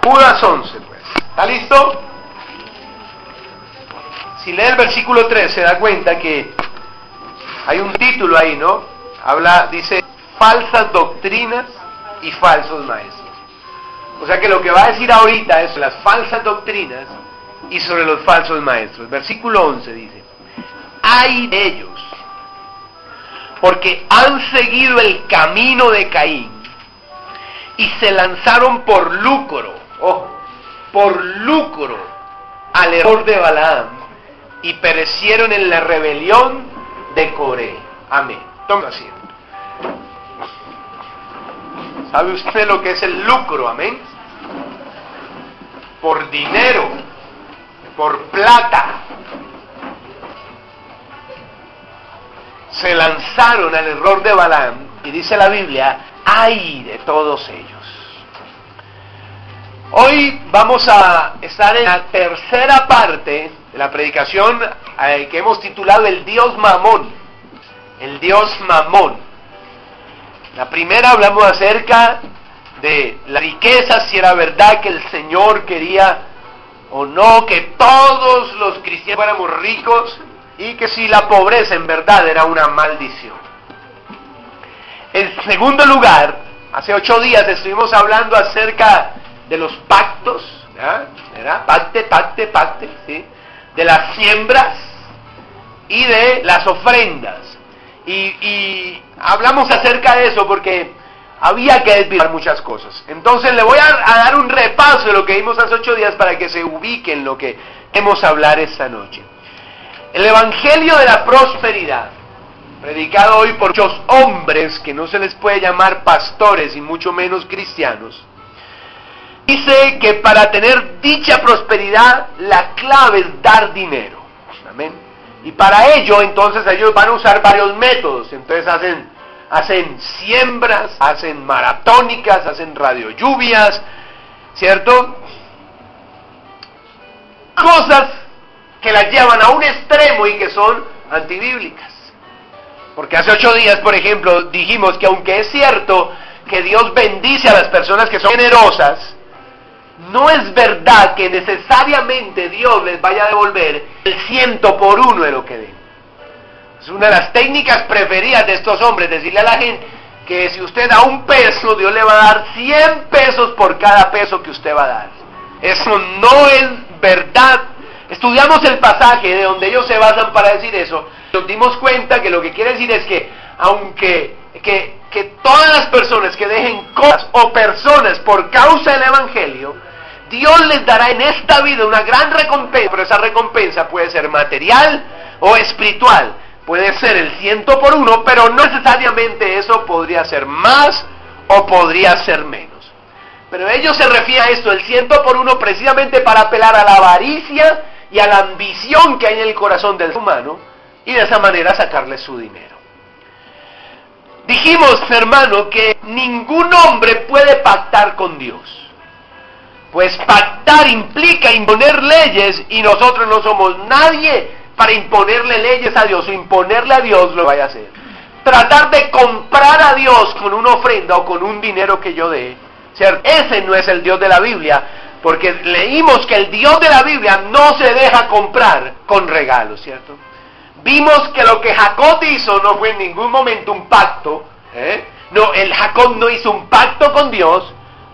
Judas 11, pues. ¿Está listo? Si lee el versículo 3 se da cuenta que hay un título ahí, ¿no? Dice, falsas doctrinas y falsos maestros. O sea que lo que va a decir ahorita es las falsas doctrinas y sobre los falsos maestros. Versículo 11 dice, ¡ay de ellos! Porque han seguido el camino de Caín y se lanzaron por lucro, por lucro al error de Balaam y perecieron en la rebelión de Coré. Amén. Toma asiento. ¿Sabe usted lo que es el lucro? Amén. Por dinero, por plata, se lanzaron al error de Balaam y dice la Biblia, ¡ay de todos ellos! Hoy vamos a estar en la tercera parte de la predicación que hemos titulado El Dios Mamón. El Dios Mamón. La primera hablamos acerca de la riqueza, si era verdad que el Señor quería o no que todos los cristianos fuéramos ricos y que si la pobreza en verdad era una maldición. En segundo lugar, hace 8 días estuvimos hablando acerca de los pactos, ¿verdad? Pacte, ¿sí? De las siembras y de las ofrendas. Y hablamos acerca de eso porque había que desviar muchas cosas. Entonces le voy a dar un repaso de lo que vimos hace 8 días para que se ubique en lo que hemos hablar esta noche. El Evangelio de la Prosperidad, predicado hoy por muchos hombres que no se les puede llamar pastores y mucho menos cristianos, dice que para tener dicha prosperidad la clave es dar dinero. Amén. Y para ello, entonces, ellos van a usar varios métodos. Entonces hacen siembras, hacen maratónicas, hacen radiolluvias, ¿cierto? Cosas que las llevan a un extremo y que son antibíblicas. Porque hace 8 días, por ejemplo, dijimos que aunque es cierto que Dios bendice a las personas que son generosas, no es verdad que necesariamente Dios les vaya a devolver el 100% de lo que den. Es una de las técnicas preferidas de estos hombres, decirle a la gente que si usted da $1, Dios le va a dar 100 pesos por cada peso que usted va a dar. Eso no es verdad. Estudiamos el pasaje de donde ellos se basan para decir eso. Nos dimos cuenta que lo que quiere decir es que aunque que todas las personas que dejen cosas o personas por causa del Evangelio, Dios les dará en esta vida una gran recompensa, pero esa recompensa puede ser material o espiritual. Puede ser el 100%, pero no necesariamente eso podría ser más o podría ser menos. Pero ellos se refieren a esto, el 100% precisamente para apelar a la avaricia y a la ambición que hay en el corazón del ser humano y de esa manera sacarle su dinero. Dijimos, hermano, que ningún hombre puede pactar con Dios. Pues pactar implica imponer leyes y nosotros no somos nadie para imponerle leyes a Dios o imponerle a Dios lo que vaya a hacer. Tratar de comprar a Dios con una ofrenda o con un dinero que yo dé, ¿cierto? Ese no es el Dios de la Biblia, porque leímos que el Dios de la Biblia no se deja comprar con regalos, ¿cierto? Vimos que lo que Jacob hizo no fue en ningún momento un pacto, No, Jacob no hizo un pacto con Dios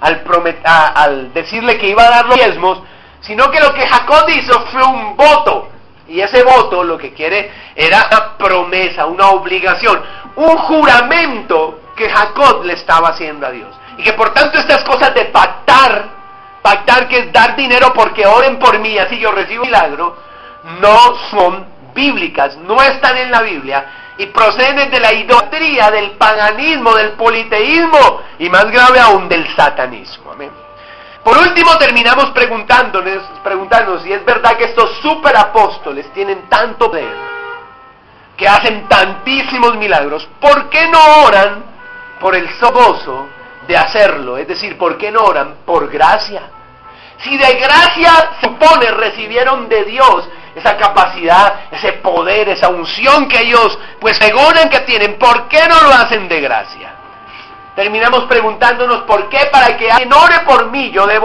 al decirle que iba a dar los diezmos, sino que lo que Jacob hizo fue un voto. Y ese voto lo que quiere era una promesa, una obligación, un juramento que Jacob le estaba haciendo a Dios. Y que por tanto estas cosas de pactar que es dar dinero porque oren por mí, así yo recibo milagro, no son bíblicas, no están en la Biblia y proceden de la idolatría, del paganismo, del politeísmo y más grave aún del satanismo. Amén. Por último terminamos preguntándonos si es verdad que estos superapóstoles tienen tanto poder, que hacen tantísimos milagros, ¿por qué no oran por el gozo de hacerlo? Es decir, ¿por qué no oran por gracia? Si de gracia se supone recibieron de Dios esa capacidad, ese poder, esa unción que ellos pues pregonan que tienen, ¿por qué no lo hacen de gracia? Terminamos preguntándonos por qué para que alguien ore por mí yo debo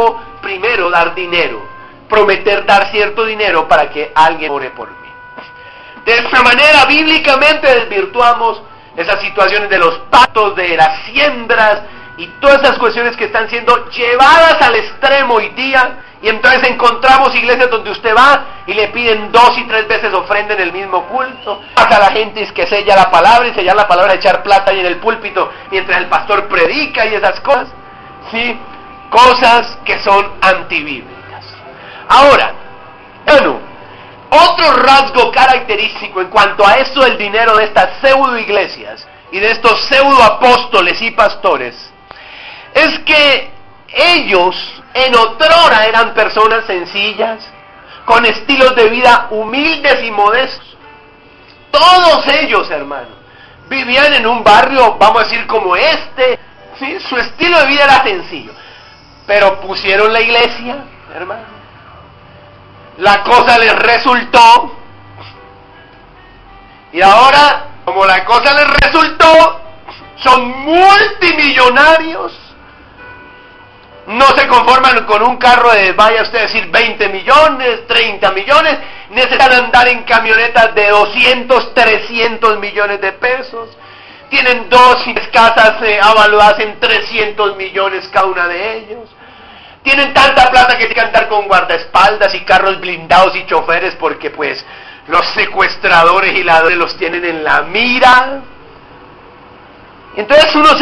primero dar dinero, prometer dar cierto dinero para que alguien ore por mí. De esta manera, bíblicamente desvirtuamos esas situaciones de los pactos, de las siembras y todas esas cuestiones que están siendo llevadas al extremo hoy día. Y entonces encontramos iglesias donde usted va y le piden 2 y 3 veces ofrenda en el mismo culto. Pasa la gente es que sella la palabra, y sellar la palabra es echar plata ahí en el púlpito mientras el pastor predica y esas cosas. ¿Sí? Cosas que son antibíblicas. Ahora, bueno, otro rasgo característico en cuanto a esto del dinero de estas pseudo iglesias y de estos pseudo apóstoles y pastores es que ellos en otrora eran personas sencillas, con estilos de vida humildes y modestos. Todos ellos, hermano, vivían en un barrio, vamos a decir, como este, ¿sí? Su estilo de vida era sencillo, pero pusieron la iglesia, hermano. La cosa les resultó, y ahora, como la cosa les resultó, son multimillonarios. No se conforman con un carro de, vaya usted a decir, 20 millones, 30 millones, necesitan andar en camionetas de 200, 300 millones de pesos. Tienen 2 casas avaluadas en 300 millones cada una de ellos. Tienen tanta plata que tienen que andar con guardaespaldas y carros blindados y choferes porque pues los secuestradores y ladrones los tienen en la mira. Entonces uno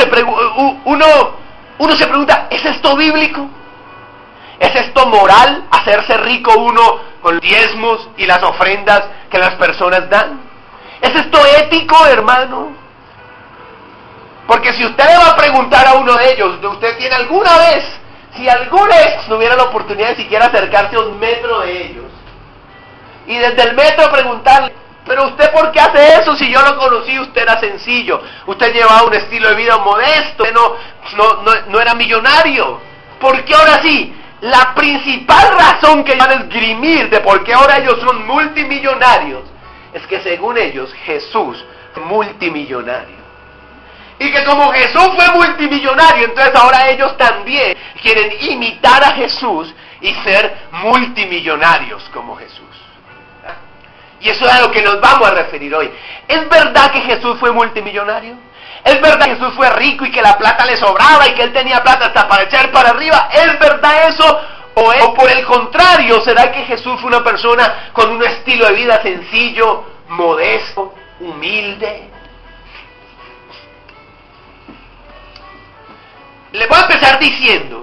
se pregunta, ¿es esto bíblico? ¿Es esto moral, hacerse rico uno con diezmos y las ofrendas que las personas dan? ¿Es esto ético, hermano? Porque si usted le va a preguntar a uno de ellos, ¿usted tiene alguna vez, si alguna vez tuviera la oportunidad de siquiera acercarse a 1 metro de ellos, y desde el metro preguntarle, pero usted ¿por qué hace eso? Si yo lo conocí, usted era sencillo, usted llevaba un estilo de vida modesto, usted no era millonario. ¿Por qué ahora sí? La principal razón que van a esgrimir de por qué ahora ellos son multimillonarios es que según ellos Jesús fue multimillonario. Y que como Jesús fue multimillonario, entonces ahora ellos también quieren imitar a Jesús y ser multimillonarios como Jesús. Y eso es a lo que nos vamos a referir hoy. ¿Es verdad que Jesús fue multimillonario? ¿Es verdad que Jesús fue rico y que la plata le sobraba y que él tenía plata hasta para echar para arriba? ¿Es verdad eso? ¿O por el contrario, será que Jesús fue una persona con un estilo de vida sencillo, modesto, humilde? Le voy a empezar diciendo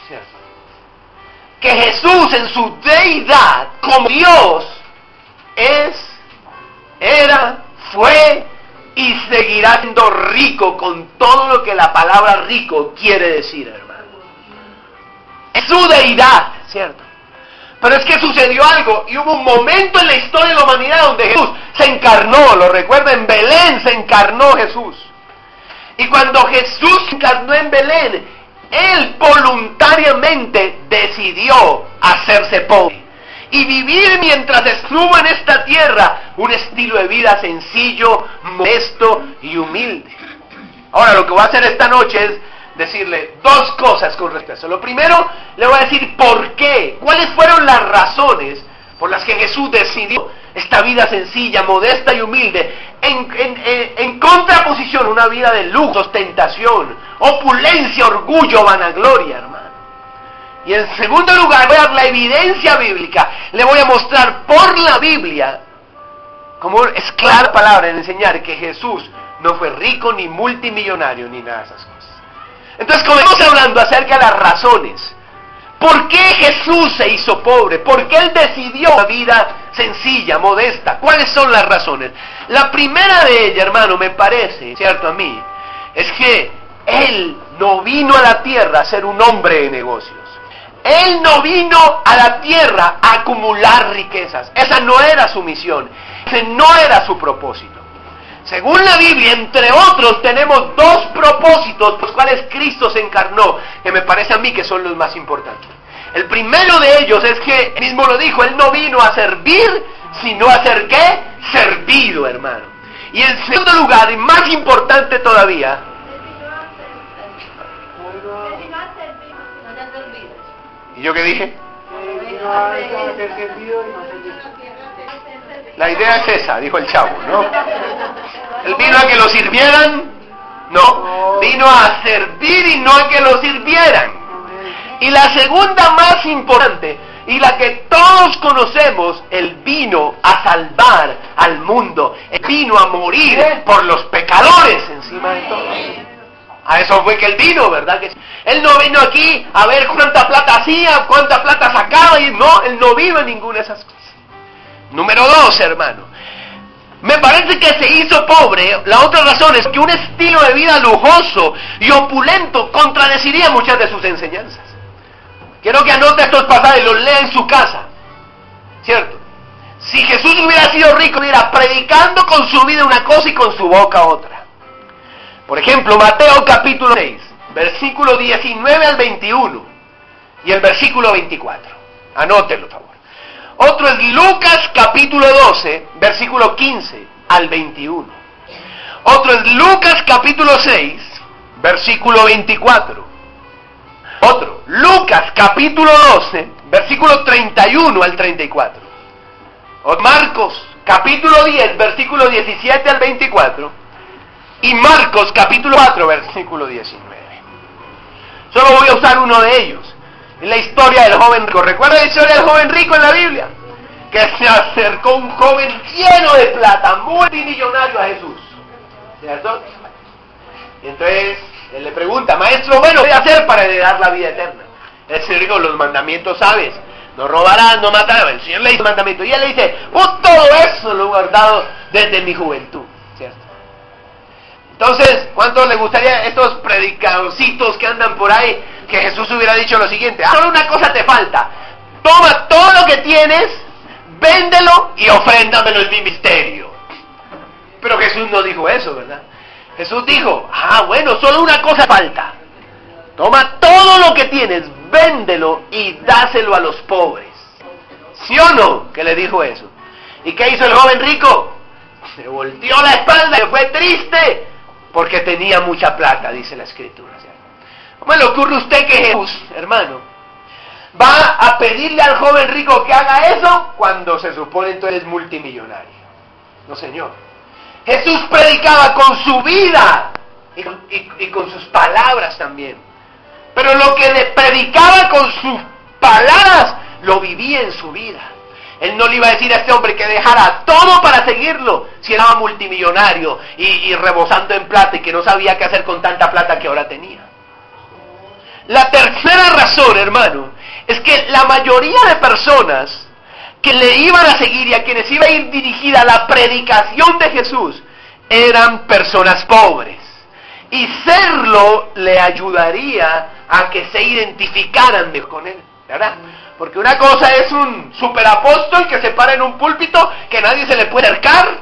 que Jesús en su deidad, como Dios, era, fue y seguirá siendo rico con todo lo que la palabra rico quiere decir, hermano. Es su deidad, ¿cierto? Pero es que sucedió algo y hubo un momento en la historia de la humanidad donde Jesús se encarnó, lo recuerda, en Belén se encarnó Jesús. Y cuando Jesús se encarnó en Belén, Él voluntariamente decidió hacerse pobre y vivir mientras estuvo en esta tierra un estilo de vida sencillo, modesto y humilde. Ahora lo que voy a hacer esta noche es decirle 2 cosas con respecto a eso. Lo primero, le voy a decir por qué, cuáles fueron las razones por las que Jesús decidió esta vida sencilla, modesta y humilde, en contraposición a una vida de lujo, ostentación, opulencia, orgullo, vanagloria, hermano. Y en segundo lugar, voy a dar la evidencia bíblica, le voy a mostrar por la Biblia, como es clara palabra en enseñar que Jesús no fue rico, ni multimillonario, ni nada de esas cosas. Entonces, comencemos hablando acerca de las razones. ¿Por qué Jesús se hizo pobre? ¿Por qué Él decidió una vida sencilla, modesta? ¿Cuáles son las razones? La primera de ellas, hermano, me parece, cierto a mí, es que Él no vino a la tierra a ser un hombre de negocios. Él no vino a la tierra a acumular riquezas. Esa no era su misión. Ese no era su propósito. Según la Biblia, entre otros, tenemos 2 propósitos por los cuales Cristo se encarnó, que me parece a mí que son los más importantes. El primero de ellos es que, él mismo lo dijo, Él no vino a servir, sino a ser ¿qué? Servido, hermano. Y en segundo lugar, y más importante todavía, ¿Y yo qué dije? La idea es esa, dijo el chavo, ¿no? Él vino a que lo sirvieran, no, vino a servir y no a que lo sirvieran. Y la segunda más importante, y la que todos conocemos, Él vino a salvar al mundo. Él vino a morir por los pecadores encima de todo. A eso fue que Él vino, ¿verdad? Que Él no vino aquí a ver cuánta plata hacía, cuánta plata sacaba, y no, Él no vino en ninguna de esas cosas. Número 2, hermano. Me parece que se hizo pobre. La otra razón es que un estilo de vida lujoso y opulento contradeciría muchas de sus enseñanzas. Quiero que anote estos pasajes y los lea en su casa. ¿Cierto? Si Jesús hubiera sido rico, hubiera predicando con su vida una cosa y con su boca otra. Por ejemplo, Mateo capítulo 6, versículo 19 al 21 y el versículo 24. Anótenlo, por favor. Otro es Lucas capítulo 12, versículo 15 al 21. Otro es Lucas capítulo 6, versículo 24. Otro, Lucas capítulo 12, versículo 31 al 34. O Marcos capítulo 10, versículo 17 al 24. Y Marcos capítulo 4, versículo 19. Solo voy a usar uno de ellos. Es la historia del joven rico. ¿Recuerda la historia del joven rico en la Biblia? Que se acercó un joven lleno de plata, multimillonario a Jesús. ¿Cierto? Y entonces él le pregunta, maestro, bueno, ¿qué voy a hacer para heredar la vida eterna? El Señor dijo, los mandamientos sabes, no robarás, no matarás. El Señor le dice mandamiento y él le dice, todo eso lo he guardado desde mi juventud, ¿cierto? Entonces, ¿cuánto le gustaría a estos predicadorcitos que andan por ahí que Jesús hubiera dicho lo siguiente? Solo una cosa te falta, toma todo lo que tienes, véndelo y ofréndamelo en mi misterio. Pero Jesús no dijo eso, ¿verdad? Jesús dijo, bueno, solo una cosa falta. Toma todo lo que tienes, véndelo y dáselo a los pobres. ¿Sí o no? Que le dijo eso. ¿Y qué hizo el joven rico? Se volteó la espalda y fue triste porque tenía mucha plata, dice la Escritura. ¿Cómo le ocurre a usted que Jesús, hermano, va a pedirle al joven rico que haga eso cuando se supone entonces es multimillonario? No, señor. Jesús predicaba con su vida y con sus palabras también. Pero lo que le predicaba con sus palabras, lo vivía en su vida. Él no le iba a decir a este hombre que dejara todo para seguirlo si era multimillonario y rebosando en plata y que no sabía qué hacer con tanta plata que ahora tenía. La tercera razón, hermano, es que la mayoría de personas que le iban a seguir y a quienes iba a ir dirigida la predicación de Jesús eran personas pobres. Y serlo le ayudaría a que se identificaran con él, ¿verdad? Porque una cosa es un superapóstol que se para en un púlpito que nadie se le puede acercar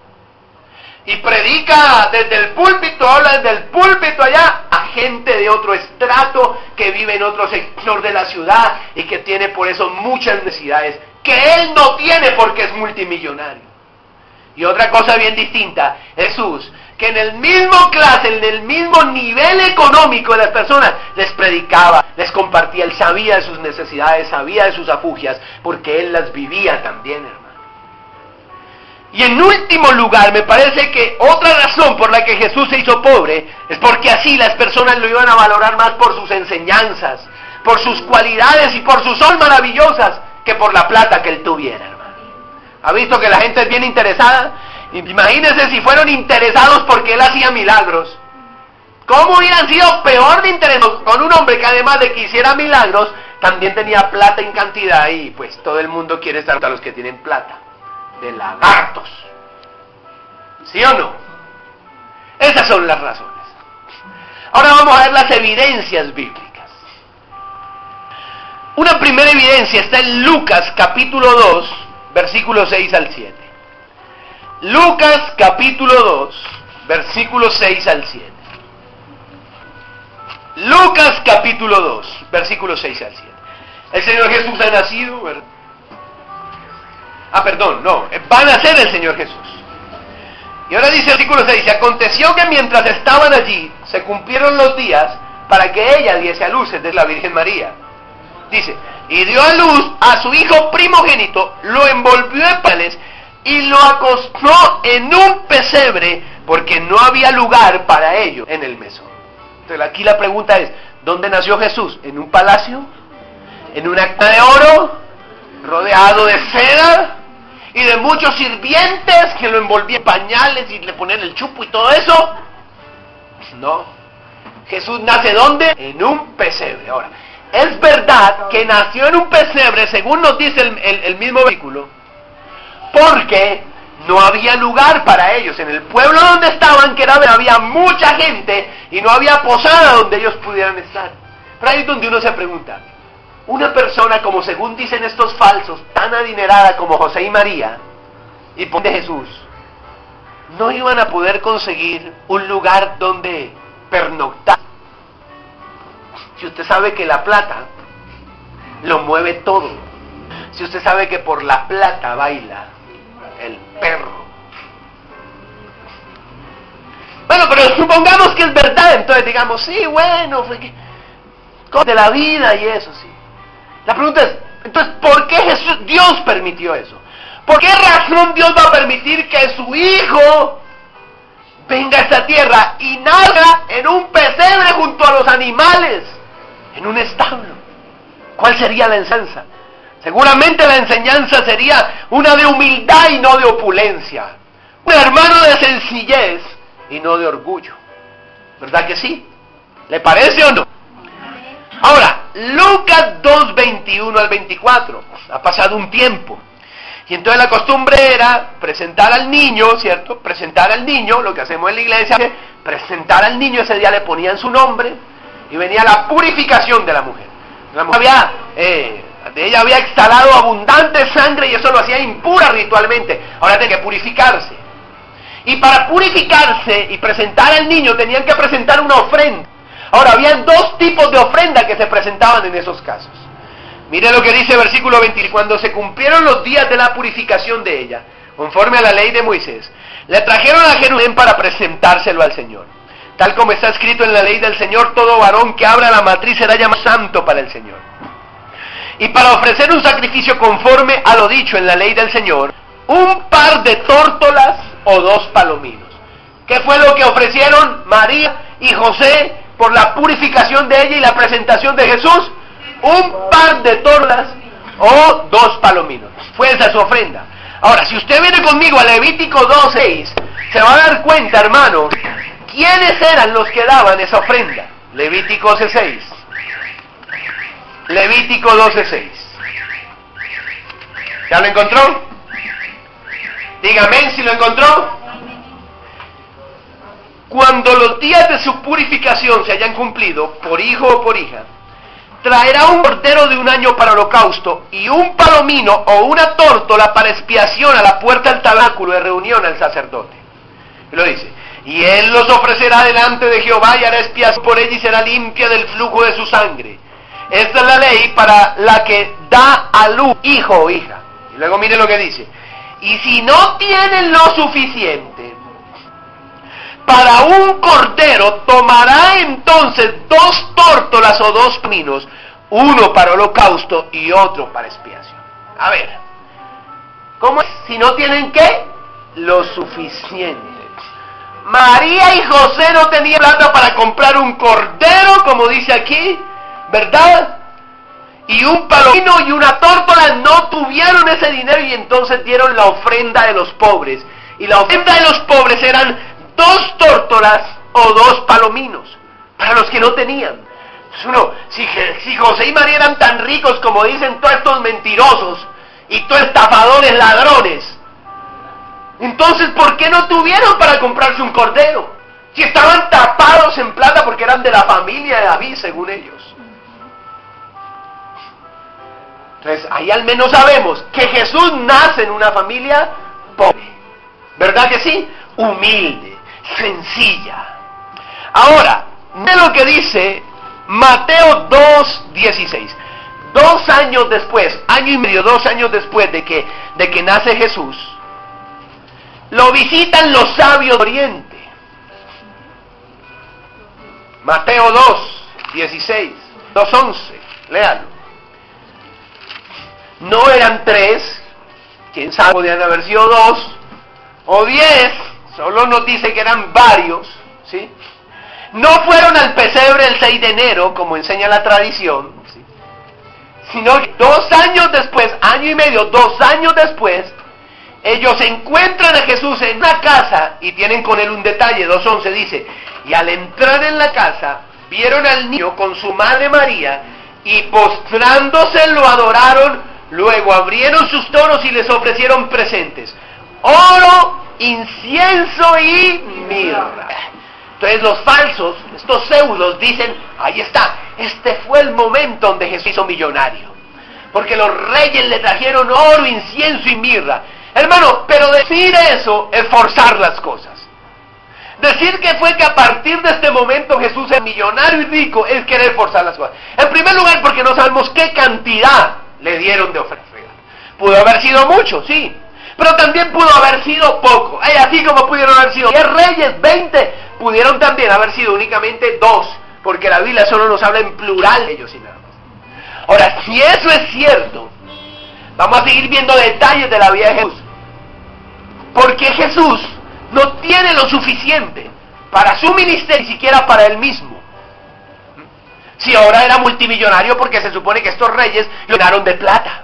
y predica desde el púlpito, habla desde el púlpito allá a gente de otro estrato que vive en otro sector de la ciudad y que tiene por eso muchas necesidades que él no tiene porque es multimillonario. Y otra cosa bien distinta, Jesús, que en el mismo clase, en el mismo nivel económico de las personas, les predicaba, les compartía, él sabía de sus necesidades, sabía de sus afugias, porque él las vivía también, hermano. Y en último lugar, me parece que otra razón por la que Jesús se hizo pobre, es porque así las personas lo iban a valorar más por sus enseñanzas, por sus cualidades y por sus son maravillosas, que por la plata que él tuviera, hermano. ¿Ha visto que la gente es bien interesada? Imagínense si fueron interesados porque él hacía milagros. ¿Cómo hubieran sido peor de interesados con un hombre que además de que hiciera milagros, también tenía plata en cantidad y pues todo el mundo quiere estar a los que tienen plata? De lagartos. ¿Sí o no? Esas son las razones. Ahora vamos a ver las evidencias bíblicas. Una primera evidencia está en Lucas capítulo 2, versículos 6 al 7. Lucas capítulo 2, versículos 6 al 7. Lucas capítulo 2, versículos 6 al 7. El Señor Jesús ha nacido, ¿verdad? Va a nacer el Señor Jesús. Y ahora dice el versículo 6, aconteció que mientras estaban allí, se cumplieron los días para que ella diese a luz, es la Virgen María. Dice, y dio a luz a su hijo primogénito, lo envolvió en pañales y lo acostó en un pesebre, porque no había lugar para ello en el mesón. Entonces aquí la pregunta es, ¿dónde nació Jesús? ¿En un palacio? ¿En una cuna de oro? ¿Rodeado de seda? ¿Y de muchos sirvientes que lo envolvían en pañales y le ponían el chupo y todo eso? No. Jesús nace ¿dónde? En un pesebre. Ahora, es verdad que nació en un pesebre, según nos dice el mismo versículo, porque no había lugar para ellos. En el pueblo donde estaban, que había mucha gente y no había posada donde ellos pudieran estar. Pero ahí es donde uno se pregunta, una persona como según dicen estos falsos, tan adinerada como José y María, y por de Jesús, no iban a poder conseguir un lugar donde pernoctar. Si usted sabe que la plata lo mueve todo, si usted sabe que por la plata baila el perro. Bueno, pero supongamos que es verdad, entonces digamos, sí, bueno, fue que de la vida y eso, sí. La pregunta es, entonces, ¿por qué Dios permitió eso? ¿Por qué razón Dios va a permitir que su hijo venga a esta tierra y nazca en un pesebre junto a los animales, en un establo? ¿Cuál sería la enseñanza? Seguramente la enseñanza sería una de humildad y no de opulencia, un hermano de sencillez y no de orgullo. ¿Verdad que sí? ¿Le parece o no? Ahora, Lucas 2, 21 al 24, ha pasado un tiempo, y entonces la costumbre era presentar al niño, ¿cierto? Presentar al niño, lo que hacemos en la iglesia, presentar al niño, ese día le ponían su nombre, y venía la purificación de la mujer. La mujer de ella había exhalado abundante sangre, y eso lo hacía impura ritualmente, ahora tenía que purificarse. Y para purificarse y presentar al niño, tenían que presentar una ofrenda. Ahora, habían dos tipos de ofrenda que se presentaban en esos casos. Mire lo que dice el versículo 20. Cuando se cumplieron los días de la purificación de ella, conforme a la ley de Moisés, le trajeron a Jerusalén para presentárselo al Señor. Tal como está escrito en la ley del Señor, todo varón que abra la matriz será llamado santo para el Señor. Y para ofrecer un sacrificio conforme a lo dicho en la ley del Señor, un par de tórtolas o 2 palominos. ¿Qué fue lo que ofrecieron María y José por la purificación de ella y la presentación de Jesús? Un par de tórtolas o 2 palominos. Fue esa su ofrenda. Ahora, si usted viene conmigo a Levítico 2:6, se va a dar cuenta, hermano, quiénes eran los que daban esa ofrenda. Levítico 12:6. Levítico 12:6. ¿Ya lo encontró? Dígame si lo encontró. Cuando los días de su purificación se hayan cumplido, por hijo o por hija, traerá un cordero de 1 año para holocausto y un palomino o una tórtola para expiación a la puerta del tabernáculo de reunión al sacerdote. Y lo dice, y él los ofrecerá delante de Jehová y hará expiación por ella y será limpia del flujo de su sangre. Esta es la ley para la que da a luz hijo o hija. Y luego mire lo que dice, y si no tienen lo suficiente para un cordero, tomará entonces 2 tórtolas o 2 palominos, uno para holocausto y otro para expiación. A ver, ¿cómo es? Si no tienen ¿qué? Lo suficiente. María y José no tenían plata para comprar un cordero, como dice aquí, ¿verdad? Y un palomino y una tórtola, no tuvieron ese dinero y entonces dieron la ofrenda de los pobres. Y la ofrenda de los pobres eran 2 tórtolas o 2 palominos, para los que no tenían. Si José y María eran tan ricos como dicen todos estos mentirosos y todos estafadores ladrones, entonces ¿por qué no tuvieron para comprarse un cordero? Si estaban tapados en plata porque eran de la familia de David, según ellos. Entonces, ahí al menos sabemos que Jesús nace en una familia pobre. ¿Verdad que sí? Humilde, sencilla. Ahora, ve lo que dice Mateo 2:16. 2 años después, año y medio, 2 años después de que nace Jesús, lo visitan los sabios de Oriente. Mateo 2:16, 2:11, léalo. No eran 3, quién sabe, podían haber sido 2 o 10, solo nos dice que eran varios, ¿sí? No fueron al pesebre el 6 de enero, como enseña la tradición, ¿sí? Sino que 2 años después, año y medio, 2 años después, ellos encuentran a Jesús en una casa y tienen con él un detalle. 2:11 dice, y al entrar en la casa, vieron al niño con su madre María, y postrándose lo adoraron, luego abrieron sus toros y les ofrecieron presentes, oro, incienso y mirra. Entonces los falsos, estos pseudos, dicen, ahí está, este fue el momento donde Jesús hizo millonario, porque los reyes le trajeron oro, incienso y mirra. Hermano, pero decir eso es forzar las cosas. Decir que fue que a partir de este momento Jesús es millonario y rico es querer forzar las cosas. En primer lugar, porque no sabemos qué cantidad le dieron de ofrenda. Pudo haber sido mucho, sí, pero también pudo haber sido poco. Así como pudieron haber sido 10 reyes, 20, pudieron también haber sido únicamente 2, porque la Biblia solo nos habla en plural de ellos y nada más. Ahora, si eso es cierto, vamos a seguir viendo detalles de la vida de Jesús. Porque Jesús no tiene lo suficiente para su ministerio, ni siquiera para él mismo. Si ahora era multimillonario, porque se supone que estos reyes lo llenaron de plata.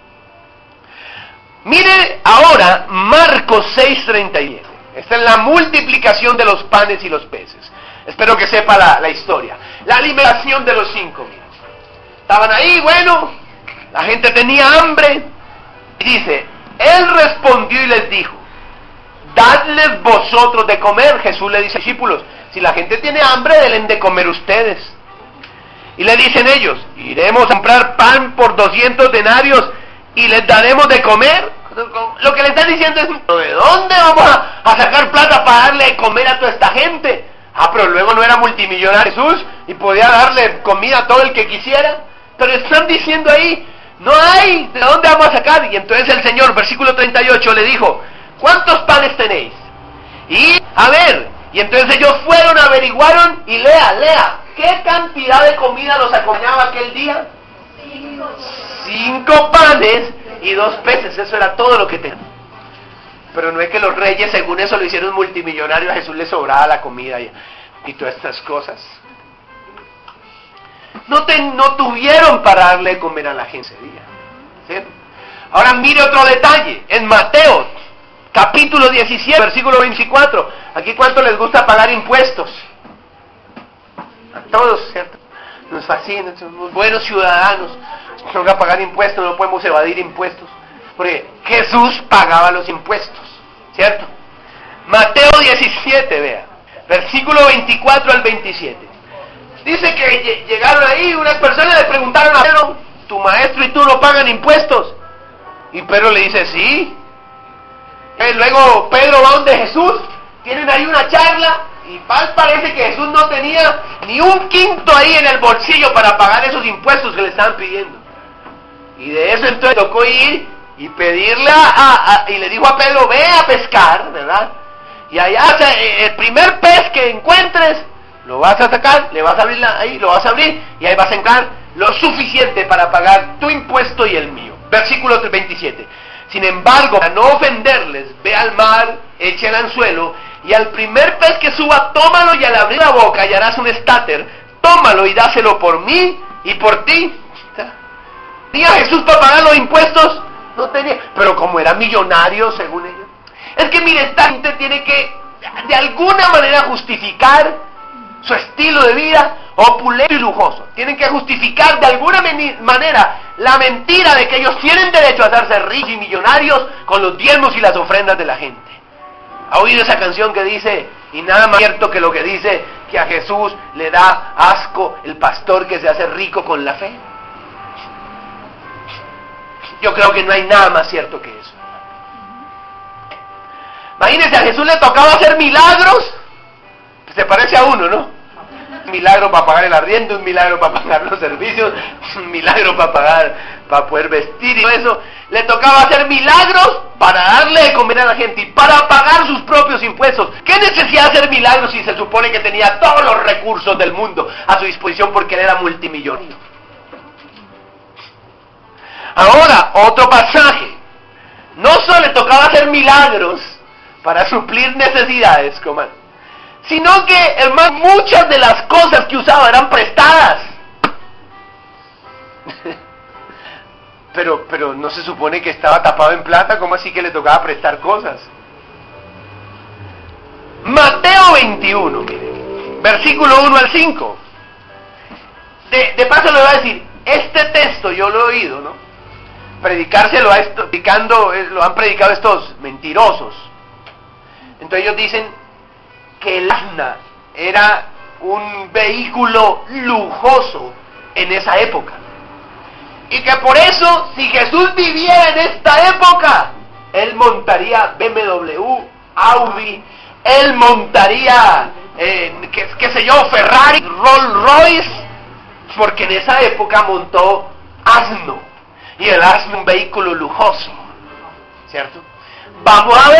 Mire ahora Marcos 6:37. Esta es la multiplicación de los panes y los peces. Espero que sepa la historia. La alimentación de los 5,000. Estaban ahí, bueno, la gente tenía hambre. Y dice, él respondió y les dijo, dadles vosotros de comer. Jesús le dice a los discípulos, si la gente tiene hambre, denle de comer ustedes. Y le dicen ellos, iremos a comprar pan por 200 denarios y les daremos de comer. Lo que le están diciendo es, ¿de dónde vamos a sacar plata para darle de comer a toda esta gente? Pero luego no era multimillonario Jesús y podía darle comida a todo el que quisiera. Pero están diciendo ahí, no hay, ¿de dónde vamos a sacar? Y entonces el Señor, versículo 38, le dijo, ¿cuántos panes tenéis? Y, a ver, y entonces ellos fueron, averiguaron, y lea, ¿qué cantidad de comida los acompañaba aquel día? 5 panes y 2 peces, eso era todo lo que tenían. Pero no es que los reyes, según eso, lo hicieron multimillonario, a Jesús le sobraba la comida y todas estas cosas. No tuvieron para darle de comer a la gente ese día, ¿sí? Ahora mire otro detalle, en Mateo, capítulo 17, versículo 24, aquí ¿cuánto les gusta pagar impuestos? A todos, ¿cierto? Nos fascina, somos buenos ciudadanos, nos toca pagar impuestos, no podemos evadir impuestos, porque Jesús pagaba los impuestos, ¿cierto? Mateo 17, vea, versículo 24 al 27. Dice que llegaron ahí unas personas, le preguntaron a Pedro, ¿tu maestro y tú no pagan impuestos? Y Pedro le dice, sí. Luego Pedro va donde Jesús, tienen ahí una charla, y parece que Jesús no tenía ni un quinto ahí en el bolsillo para pagar esos impuestos que le estaban pidiendo. Y de eso entonces tocó ir y pedirle y le dijo a Pedro, ve a pescar, ¿verdad? Y allá el primer pez que encuentres, lo vas a sacar, le vas a abrir ahí, lo vas a abrir, y ahí vas a encontrar lo suficiente para pagar tu impuesto y el mío. Versículo 27. Sin embargo, para no ofenderles, ve al mar, echa el anzuelo, y al primer pez que suba, tómalo, y al abrir la boca hallarás un estáter, tómalo y dáselo por mí y por ti. ¿Tenía Jesús para pagar los impuestos? No tenía, pero como era millonario, según ellos. Es que mire, esta gente tiene que, de alguna manera, justificar su estilo de vida opulento y lujoso. Tienen que justificar de alguna manera la mentira de que ellos tienen derecho a hacerse ricos y millonarios con los diezmos y las ofrendas de la gente. ¿Ha oído esa canción que dice, y nada más cierto que lo que dice, que a Jesús le da asco el pastor que se hace rico con la fe? Yo creo que no hay nada más cierto que eso. Imagínense, a Jesús le tocaba hacer milagros, se parece a uno, ¿no? Un milagro para pagar el arriendo, un milagro para pagar los servicios, un milagro para poder vestir y todo eso. Le tocaba hacer milagros para darle de comer a la gente y para pagar sus propios impuestos. ¿Qué necesidad de hacer milagros si se supone que tenía todos los recursos del mundo a su disposición porque él era multimillonario? Ahora, otro pasaje. No solo le tocaba hacer milagros para suplir necesidades, sino que, hermano, muchas de las cosas que usaba eran prestadas. Pero no se supone que estaba tapado en plata, ¿cómo así que le tocaba prestar cosas? Mateo 21, mire, versículo 1 al 5. De paso le voy a decir, este texto yo lo he oído, ¿no? Predicarse lo han predicado estos mentirosos. Entonces ellos dicen que el asna era un vehículo lujoso en esa época. Y que por eso, si Jesús viviera en esta época, Él montaría BMW, Audi, Él montaría, qué sé yo, Ferrari, Rolls Royce, porque en esa época montó asno. Y el asno un vehículo lujoso, ¿cierto? Vamos a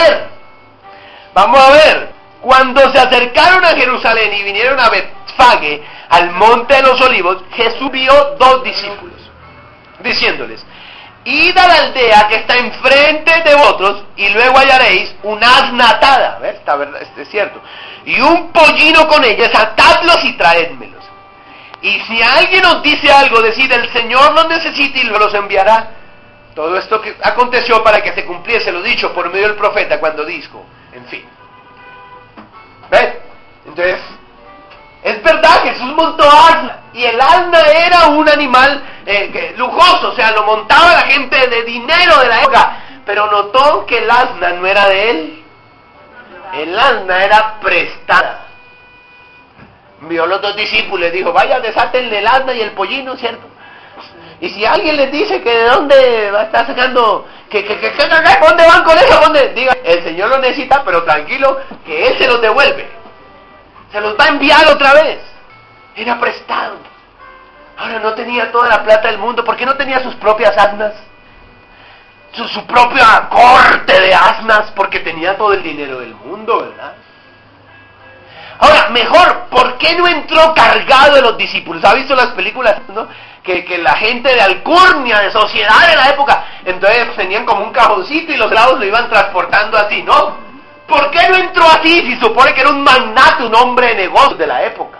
ver, cuando se acercaron a Jerusalén y vinieron a Betfage, al monte de los olivos, Jesús vio 2 discípulos, diciéndoles, id a la aldea que está enfrente de vosotros, y luego hallaréis una asna atada, ¿ves? Es cierto, y un pollino con ellas, atadlos y traédmelos. Y si alguien os dice algo, decid, el Señor los necesita y los enviará. Todo esto que aconteció para que se cumpliese lo dicho por medio del profeta cuando dijo, en fin. ¿Ves? Entonces, es verdad, Jesús montó asna, y el asna era un animal lujoso, o sea, lo montaba la gente de dinero de la época, pero notó que el asna no era de él, el asna era prestada. Vio los 2 discípulos y dijo, vaya, desátenle el asna y el pollino, ¿cierto? Y si alguien les dice que de dónde va a estar sacando, ¿dónde van con eso? ¿Dónde? Diga, el Señor lo necesita, pero tranquilo, que Él se los devuelve. Se los va a enviar otra vez. Era prestado. Ahora no tenía toda la plata del mundo. ¿Por qué no tenía sus propias asnas? Su propia corte de asnas, porque tenía todo el dinero del mundo, ¿verdad? Ahora, mejor, ¿por qué no entró cargado de los discípulos? ¿Ha visto las películas, no? Que la gente de alcurnia, de sociedad de la época, entonces tenían como un cajoncito y los lados lo iban transportando así, ¿no? ¿Por qué no entró así si supone que era un magnate, un hombre de negocios de la época?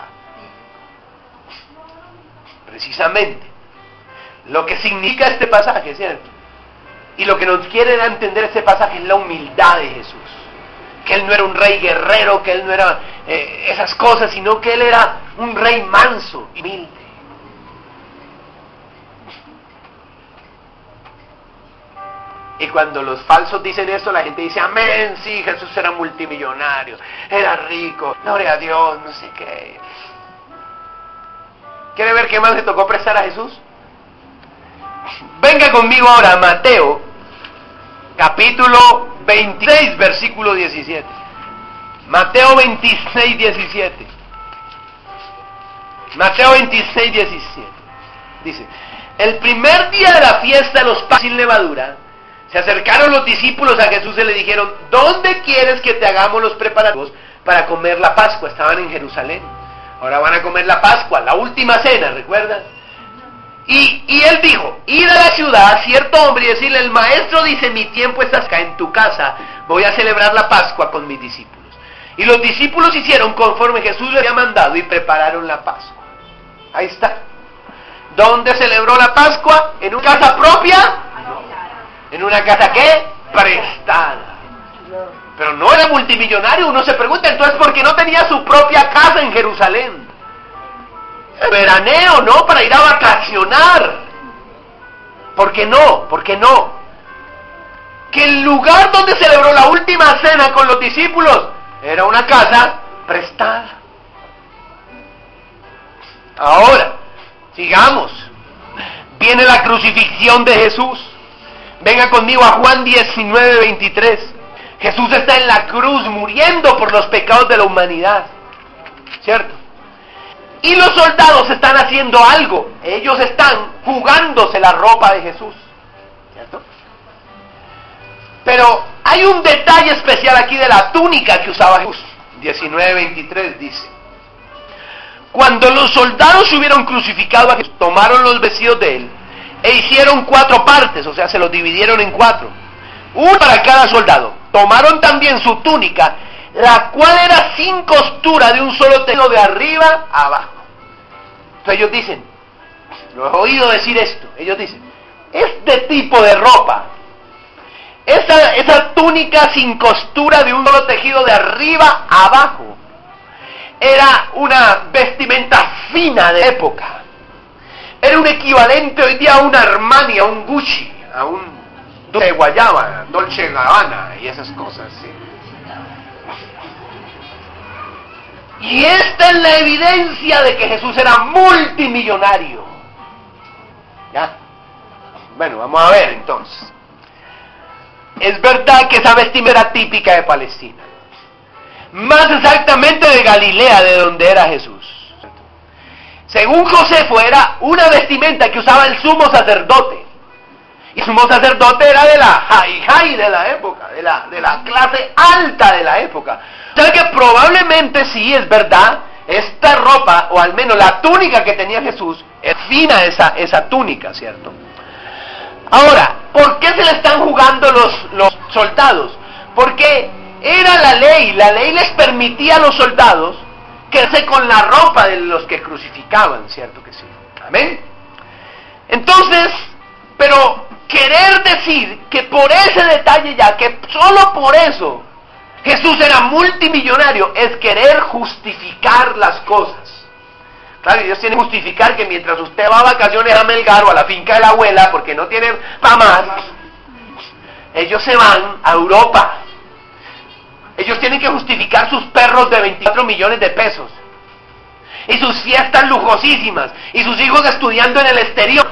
Precisamente, lo que significa este pasaje, ¿cierto? Y lo que nos quiere dar a entender este pasaje es la humildad de Jesús. Que Él no era un rey guerrero, que Él no era esas cosas, sino que Él era un rey manso y humilde. Y cuando los falsos dicen esto, la gente dice, amén, sí, Jesús era multimillonario, era rico, gloria a Dios, no sé qué. ¿Quiere ver qué más le tocó prestar a Jesús? Venga conmigo ahora a Mateo, capítulo 26, versículo 17. Mateo 26, 17. Mateo 26, 17. Dice, el primer día de la fiesta de los panes sin levadura, se acercaron los discípulos a Jesús y le dijeron, ¿dónde quieres que te hagamos los preparativos para comer la Pascua? Estaban en Jerusalén. Ahora van a comer la Pascua, la última cena, ¿recuerdan? Y él dijo, id a la ciudad a cierto hombre y decirle, el maestro dice, mi tiempo está acá en tu casa, voy a celebrar la Pascua con mis discípulos. Y los discípulos hicieron conforme Jesús les había mandado y prepararon la Pascua. Ahí está. ¿Dónde celebró la Pascua? ¿En una casa propia? ¿En una casa qué? Prestada. Pero no era multimillonario. Uno se pregunta, entonces, ¿por qué no tenía su propia casa en Jerusalén? Veraneo, ¿no? Para ir a vacacionar. ¿Por qué no? ¿Por qué no? Que el lugar donde celebró la última cena con los discípulos era una casa prestada. Ahora, sigamos. Viene la crucifixión de Jesús. Venga conmigo a Juan 19, 23. Jesús está en la cruz muriendo por los pecados de la humanidad, ¿cierto? Y los soldados están haciendo algo. Ellos están jugándose la ropa de Jesús, ¿cierto? Pero hay un detalle especial aquí de la túnica que usaba Jesús. 19, 23 dice, cuando los soldados hubieron crucificado a Jesús, tomaron los vestidos de él e hicieron 4 partes, o sea, se los dividieron en 4, uno para cada soldado. Tomaron también su túnica, la cual era sin costura, de un solo tejido de arriba a abajo. Entonces ellos dicen, lo he oído decir esto, ellos dicen, este tipo de ropa, esa túnica sin costura de un solo tejido de arriba a abajo, era una vestimenta fina de época. Era un equivalente hoy día a un Armani, a un Gucci, a un Dolce Guayaba, Dolce Gabbana y esas cosas, ¿sí? Y esta es la evidencia de que Jesús era multimillonario. ¿Ya? Bueno, vamos a ver entonces. Es verdad que esa vestimenta era típica de Palestina. Más exactamente de Galilea, de donde era Jesús. Según Josefo, era una vestimenta que usaba el sumo sacerdote. Y el sumo sacerdote era de la high de la época, de la clase alta de la época. O sea que probablemente sí, es verdad, esta ropa, o al menos la túnica que tenía Jesús, es fina esa túnica, ¿cierto? Ahora, ¿por qué se le están jugando los soldados? Porque era la ley les permitía a los soldados quedarse con la ropa de los que crucificaban, ¿cierto que sí? Amén. Entonces, pero querer decir que por ese detalle ya, que solo por eso Jesús era multimillonario, es querer justificar las cosas. Claro, Dios tiene que justificar que mientras usted va a vacaciones a Melgar o a la finca de la abuela, porque no tienen para más, ellos se van a Europa. Ellos tienen que justificar sus perros de 24 millones de pesos. Y sus fiestas lujosísimas. Y sus hijos estudiando en el exterior.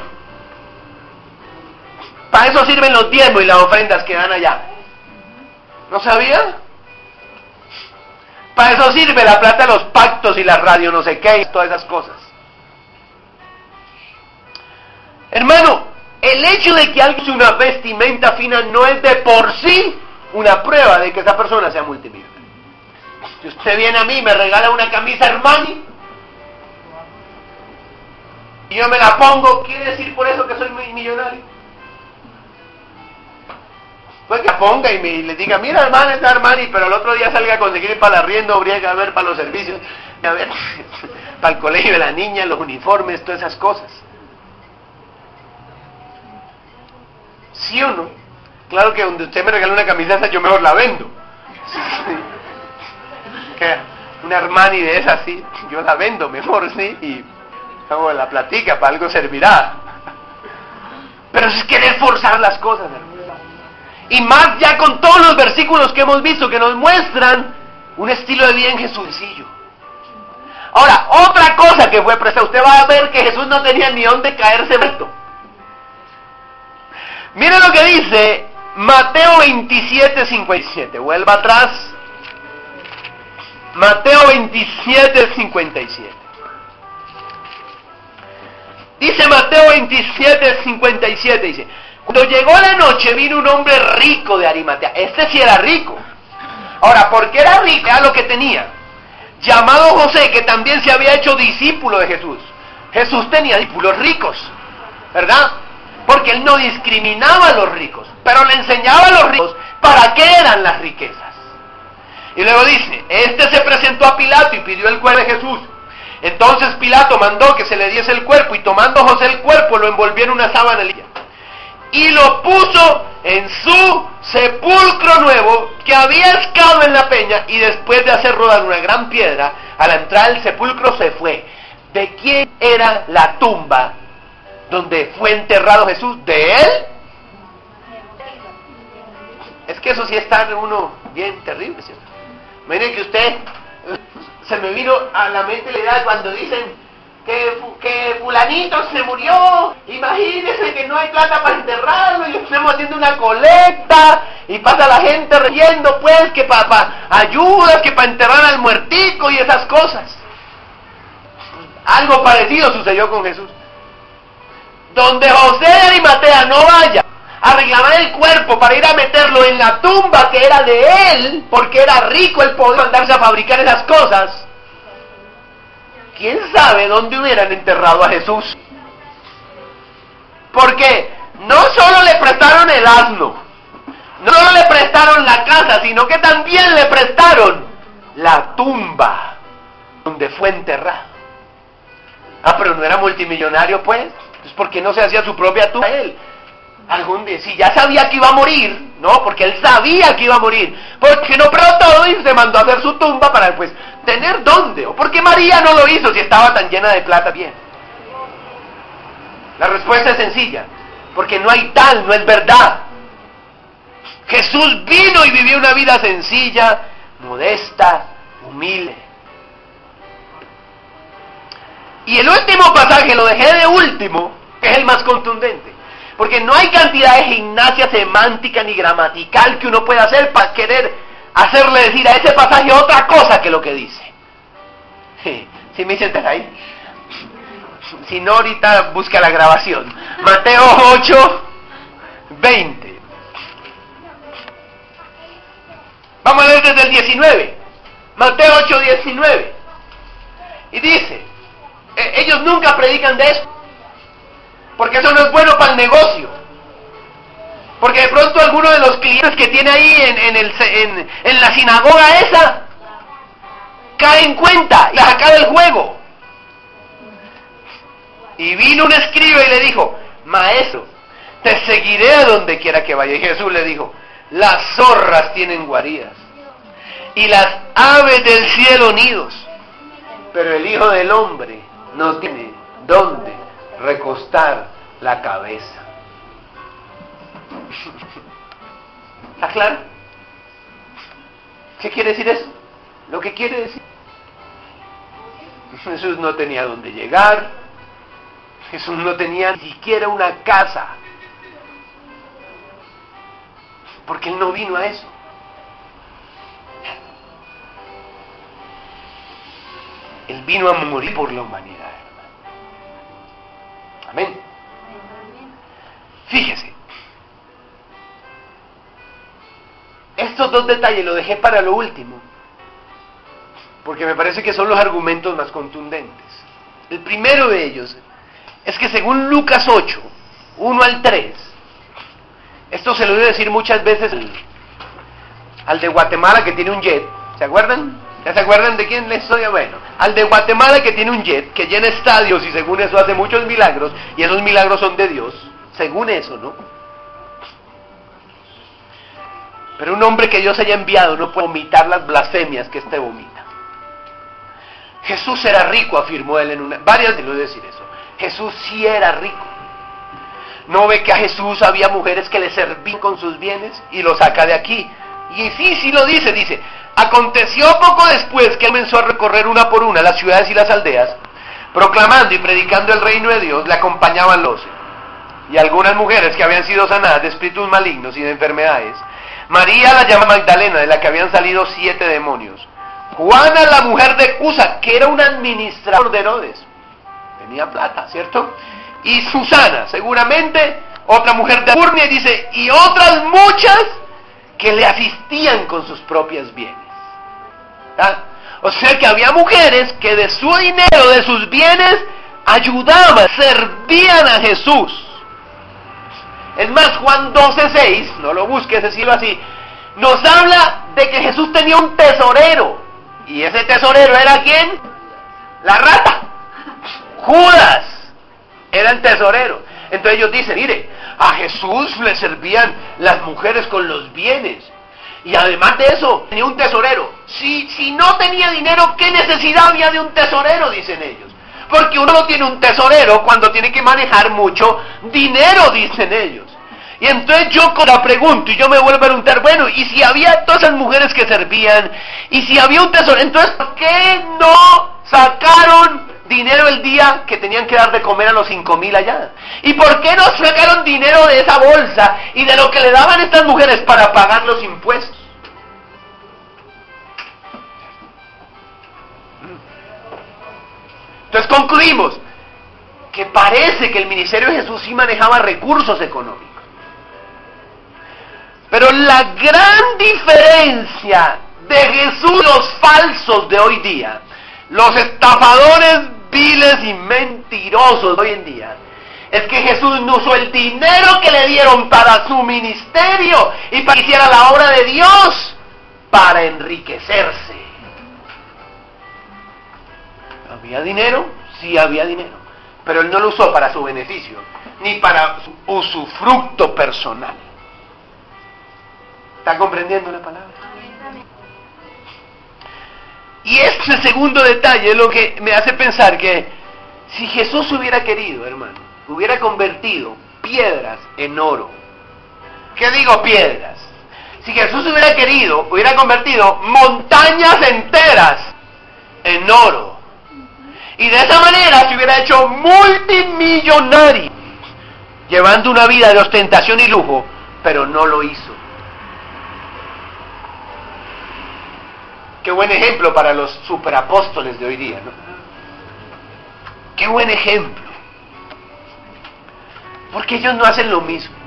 Para eso sirven los diezmos y las ofrendas que dan allá. ¿No sabía? Para eso sirve la plata de los pactos y la radio no sé qué y todas esas cosas. Hermano, el hecho de que alguien use una vestimenta fina no es de por sí una prueba de que esa persona sea multimillonaria. Si usted viene a mí y me regala una camisa Armani y yo me la pongo, ¿quiere decir por eso que soy millonario? Pues que la ponga y le diga, mira hermano, es Armani, pero el otro día salga a conseguir para el arriendo, briega, a ver para los servicios, a ver para el colegio de la niña, los uniformes, todas esas cosas. ¿Sí o no? Claro que donde usted me regala una camiseta yo mejor la vendo. Que una Armani de esas, sí, yo la vendo mejor, sí, y hago la platica, para algo servirá. Pero es querer forzar las cosas, hermano. Y más ya con todos los versículos que hemos visto que nos muestran un estilo de vida en Jesús sencillo. Ahora, otra cosa que fue presta, usted va a ver que Jesús no tenía ni dónde caerse muerto. Mira lo que dice Mateo 27:57. Vuelva atrás. Mateo 27:57. Dice Mateo 27:57, dice: cuando llegó la noche vino un hombre rico de Arimatea. Este sí era rico. Ahora, ¿por qué era rico? Era lo que tenía. Llamado José, que también se había hecho discípulo de Jesús. Jesús tenía discípulos ricos, ¿verdad? Porque él no discriminaba a los ricos, pero le enseñaba a los ricos para qué eran las riquezas. Y luego dice, este se presentó a Pilato y pidió el cuerpo de Jesús. Entonces Pilato mandó que se le diese el cuerpo, y tomando José el cuerpo lo envolvió en una sábana limpia y lo puso en su sepulcro nuevo que había excavado en la peña, y después de hacer rodar una gran piedra, a la entrada del sepulcro se fue. ¿De quién era la tumba donde fue enterrado Jesús? ¿De él? Es que eso sí está uno bien terrible, ¿cierto? Miren que usted, se me vino a la mente la idea cuando dicen que fulanito se murió, imagínese que no hay plata para enterrarlo y estamos haciendo una colecta y pasa la gente riendo, pues, que para ayudas, que para enterrar al muertico y esas cosas. Algo parecido sucedió con Jesús. Donde José de Arimatea no vaya a reclamar el cuerpo para ir a meterlo en la tumba que era de él, porque era rico, él podía mandarse a fabricar esas cosas, ¿quién sabe dónde hubieran enterrado a Jesús? Porque no solo le prestaron el asno, no solo le prestaron la casa, sino que también le prestaron la tumba donde fue enterrado. Ah, pero no era multimillonario, pues. Entonces, ¿por qué no se hacía su propia tumba él? Algún día, si ya sabía que iba a morir, no, porque él sabía que iba a morir, porque no preó todo y se mandó a hacer su tumba para, pues, tener dónde. O porque María no lo hizo si estaba tan llena de plata bien. La respuesta es sencilla, porque no hay tal, no es verdad. Jesús vino y vivió una vida sencilla, modesta, humilde. Y el último pasaje lo dejé de último, que es el más contundente, porque no hay cantidad de gimnasia semántica ni gramatical que uno pueda hacer para querer hacerle decir a ese pasaje otra cosa que lo que dice. ¿Sí me sientes ahí? Si no, ahorita busca la grabación. Mateo 8, 20. Vamos a leer desde el 19. Mateo 8, 19. Y dice, ellos nunca predican de eso, porque eso no es bueno para el negocio. Porque de pronto alguno de los clientes que tiene ahí en la sinagoga esa, cae en cuenta y la saca del juego. Y vino un escriba y le dijo, maestro, te seguiré a donde quiera que vaya. Y Jesús le dijo, las zorras tienen guaridas y las aves del cielo nidos, pero el Hijo del Hombre no tiene dónde recostar la cabeza. ¿Está claro? ¿Qué quiere decir eso? Lo que quiere decir, Jesús no tenía dónde llegar. Jesús no tenía ni siquiera una casa, porque Él no vino a eso. Él vino a morir por la humanidad, hermano. Amén. Fíjese, estos dos detalles los dejé para lo último, porque me parece que son los argumentos más contundentes. El primero de ellos es que según Lucas 8, 1 al 3, esto se lo voy a decir muchas veces al de Guatemala que tiene un jet, ¿se acuerdan? ¿Ya se acuerdan de quién les estoy? Bueno, al de Guatemala que tiene un jet, que llena estadios y según eso hace muchos milagros, y esos milagros son de Dios, según eso, ¿no? Pero un hombre que Dios haya enviado no puede vomitar las blasfemias que éste vomita. Jesús era rico, afirmó él varias veces lo voy a decir eso. Jesús sí era rico. ¿No ve que a Jesús había mujeres que le servían con sus bienes? Y lo saca de aquí. Y sí lo dice. Aconteció poco después que él comenzó a recorrer una por una las ciudades y las aldeas, proclamando y predicando el reino de Dios. Le acompañaban 12. Y algunas mujeres que habían sido sanadas de espíritus malignos y de enfermedades. María, la llamada Magdalena, de la que habían salido 7 demonios. Juana, la mujer de Cusa, que era un administrador de Herodes. Tenía plata, ¿cierto? Y Susana, seguramente, otra mujer de Urnia, y dice, y otras muchas que le asistían con sus propios bienes. ¿Ah? O sea que había mujeres que de su dinero, de sus bienes, ayudaban, servían a Jesús. Es más, Juan 12:6, no lo busques, decirlo así, nos habla de que Jesús tenía un tesorero. ¿Y ese tesorero era quién? La rata. Judas era el tesorero. Entonces ellos dicen, mire, a Jesús le servían las mujeres con los bienes. Y además de eso, tenía un tesorero. Si no tenía dinero, ¿qué necesidad había de un tesorero? Dicen ellos. Porque uno no tiene un tesorero cuando tiene que manejar mucho dinero, dicen ellos. Y entonces yo la pregunto, y yo me vuelvo a preguntar, bueno, y si había todas esas mujeres que servían, y si había un tesoro, entonces ¿por qué no sacaron dinero el día que tenían que dar de comer a los 5,000 allá? ¿Y por qué no sacaron dinero de esa bolsa y de lo que le daban estas mujeres para pagar los impuestos? Entonces concluimos que parece que el ministerio de Jesús sí manejaba recursos económicos. Pero la gran diferencia de Jesús y los falsos de hoy día, los estafadores viles y mentirosos de hoy en día, Es que Jesús no usó el dinero que le dieron para su ministerio y para que hiciera la obra de Dios para enriquecerse. ¿Había dinero? Sí había dinero. Pero Él no lo usó para su beneficio, ni para su usufructo personal. ¿Está comprendiendo la palabra? Y este segundo detalle es lo que me hace pensar que si Jesús hubiera querido, hermano, hubiera convertido piedras en oro. ¿Qué digo piedras? Si Jesús hubiera querido, hubiera convertido montañas enteras en oro. Y de esa manera se hubiera hecho multimillonario, llevando una vida de ostentación y lujo, pero no lo hizo. Qué buen ejemplo para los superapóstoles de hoy día, ¿no? Qué buen ejemplo. Porque ellos no hacen lo mismo.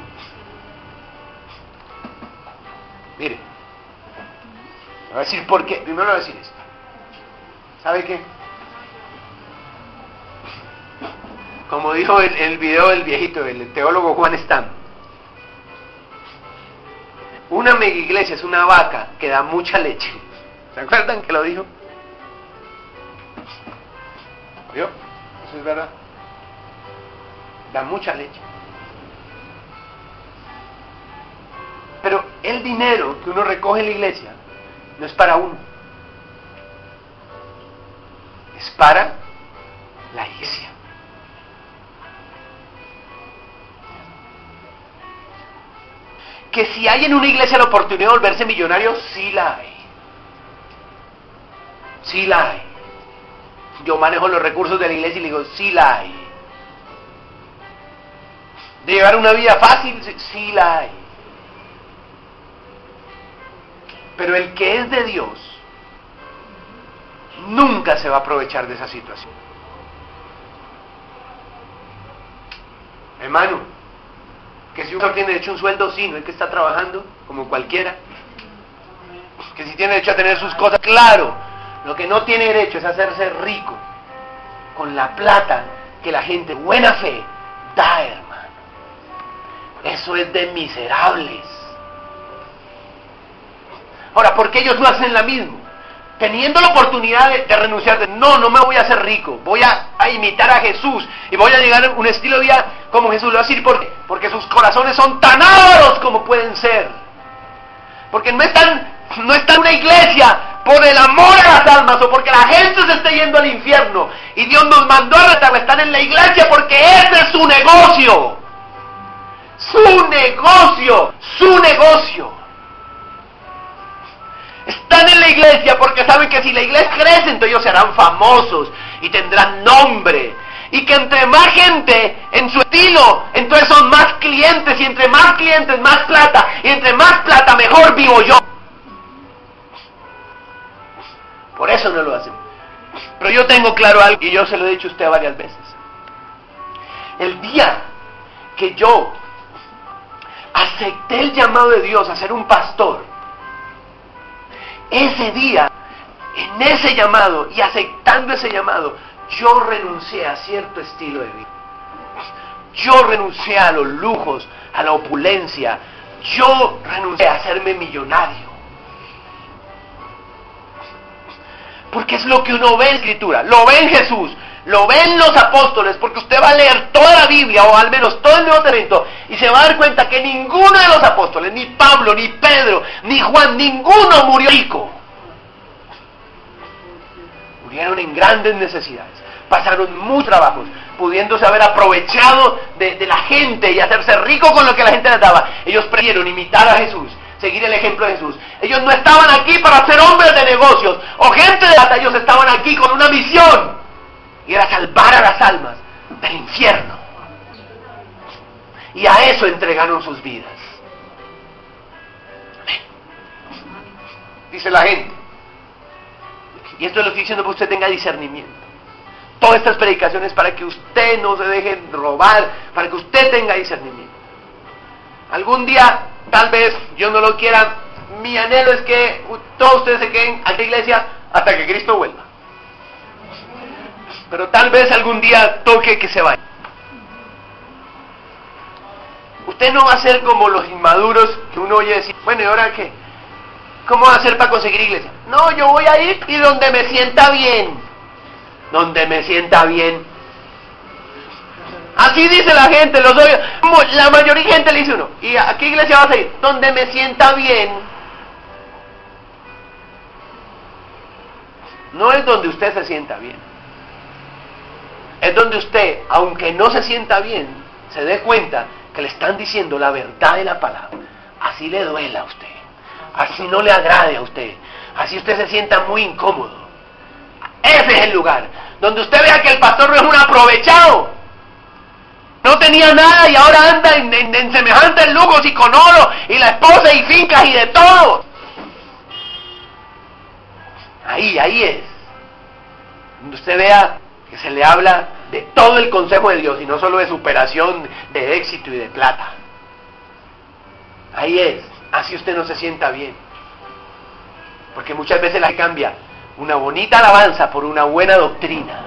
Mire, voy a decir por qué. Primero voy a decir esto. ¿Sabe qué? Como dijo el video del viejito, el teólogo Juan Stam, una mega iglesia es una vaca que da mucha leche. ¿Se acuerdan que lo dijo? ¿Oyó? Eso es verdad. Da mucha leche. Pero el dinero que uno recoge en la iglesia no es para uno. Es para la iglesia. Que si hay en una iglesia la oportunidad de volverse millonario, sí la hay. Sí la hay. Yo manejo los recursos de la iglesia y le digo, sí la hay. De llevar una vida fácil, sí la hay. Pero el que es de Dios nunca se va a aprovechar de esa situación. Hermano, que si uno tiene derecho a un sueldo, sí, no es que está trabajando como cualquiera. Que si tiene derecho a tener sus cosas, claro. Lo que no tiene derecho es hacerse rico con la plata que la gente de buena fe da, hermano. Eso es de miserables. Ahora, ¿por qué ellos no hacen la misma? Teniendo la oportunidad de renunciar, no me voy a hacer rico, voy a imitar a Jesús y voy a llegar a un estilo de vida como Jesús. Lo va a decir, ¿por qué? Porque sus corazones son tan ávaros como pueden ser. Porque no están en una iglesia por el amor a las almas o porque la gente se esté yendo al infierno y Dios nos mandó a retarla. Están en la iglesia porque ese es su negocio. Su negocio, su negocio. Están en la iglesia porque saben que si la iglesia crece, entonces ellos serán famosos y tendrán nombre. Y que entre más gente en su estilo, entonces son más clientes, y entre más clientes, más plata, y entre más plata, mejor vivo yo. Por eso no lo hacen. Pero yo tengo claro algo, y yo se lo he dicho a usted varias veces. El día que yo acepté el llamado de Dios a ser un pastor, ese día, en ese llamado y aceptando ese llamado, yo renuncié a cierto estilo de vida. Yo renuncié a los lujos, a la opulencia. Yo renuncié a hacerme millonario. Porque es lo que uno ve en la Escritura, lo ve en Jesús, lo ve en los apóstoles, porque usted va a leer toda la Biblia, o al menos todo el Nuevo Testamento, y se va a dar cuenta que ninguno de los apóstoles, ni Pablo, ni Pedro, ni Juan, ninguno murió rico. Murieron en grandes necesidades, pasaron muchos trabajos, pudiéndose haber aprovechado de la gente y hacerse rico con lo que la gente les daba. Ellos prefirieron imitar a Jesús, seguir el ejemplo de Jesús. Ellos no estaban aquí para ser hombres de negocios o gente de plata, ellos estaban aquí con una misión, y era salvar a las almas del infierno. Y a eso entregaron sus vidas. Dice la gente. Y esto lo estoy diciendo para que usted tenga discernimiento. Todas estas predicaciones para que usted no se deje robar, para que usted tenga discernimiento. Algún día, tal vez, yo no lo quiera, mi anhelo es que todos ustedes se queden aquí en la iglesia hasta que Cristo vuelva. Pero tal vez algún día toque que se vaya. Usted no va a ser como los inmaduros que uno oye decir, bueno, ¿y ahora qué? ¿Cómo va a hacer para conseguir iglesia? No, yo voy a ir y donde me sienta bien. Donde me sienta bien. Así dice la gente, los oye. La mayoría de gente le dice uno, ¿y a qué iglesia vas a ir? Donde me sienta bien. No es donde usted se sienta bien. Es donde usted, aunque no se sienta bien, se dé cuenta que le están diciendo la verdad de la palabra. Así le duela a usted. Así no le agrade a usted. Así usted se sienta muy incómodo. Ese es el lugar. Donde usted vea que el pastor no es un aprovechado. No tenía nada y ahora anda en semejantes lujos y con oro. Y la esposa y fincas y de todo. Ahí es. Donde usted vea que se le habla de todo el consejo de Dios y no solo de superación, de éxito y de plata. Ahí es. Así usted no se sienta bien. Porque muchas veces la cambia una bonita alabanza por una buena doctrina.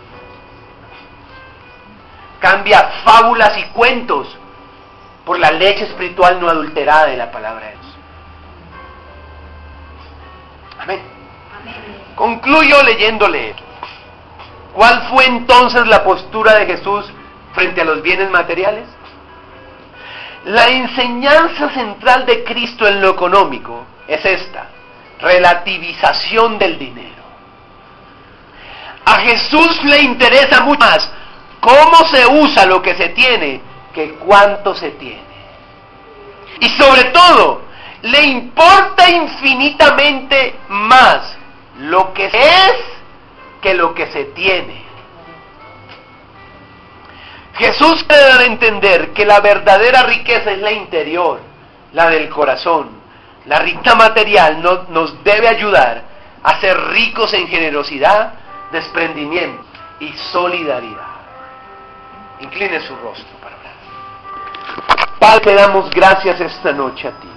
Cambia fábulas y cuentos por la leche espiritual no adulterada de la palabra de Dios. Amén. Concluyo leyéndole. ¿Cuál fue entonces la postura de Jesús frente a los bienes materiales? La enseñanza central de Cristo en lo económico es esta: relativización del dinero. A Jesús le interesa mucho más cómo se usa lo que se tiene que cuánto se tiene. Y sobre todo, le importa infinitamente más lo que es que lo que se tiene. Jesús quiere dar a entender que la verdadera riqueza es la interior, la del corazón. La riqueza material nos debe ayudar a ser ricos en generosidad, desprendimiento y solidaridad. Incline su rostro para orar. Padre, te damos gracias esta noche a ti.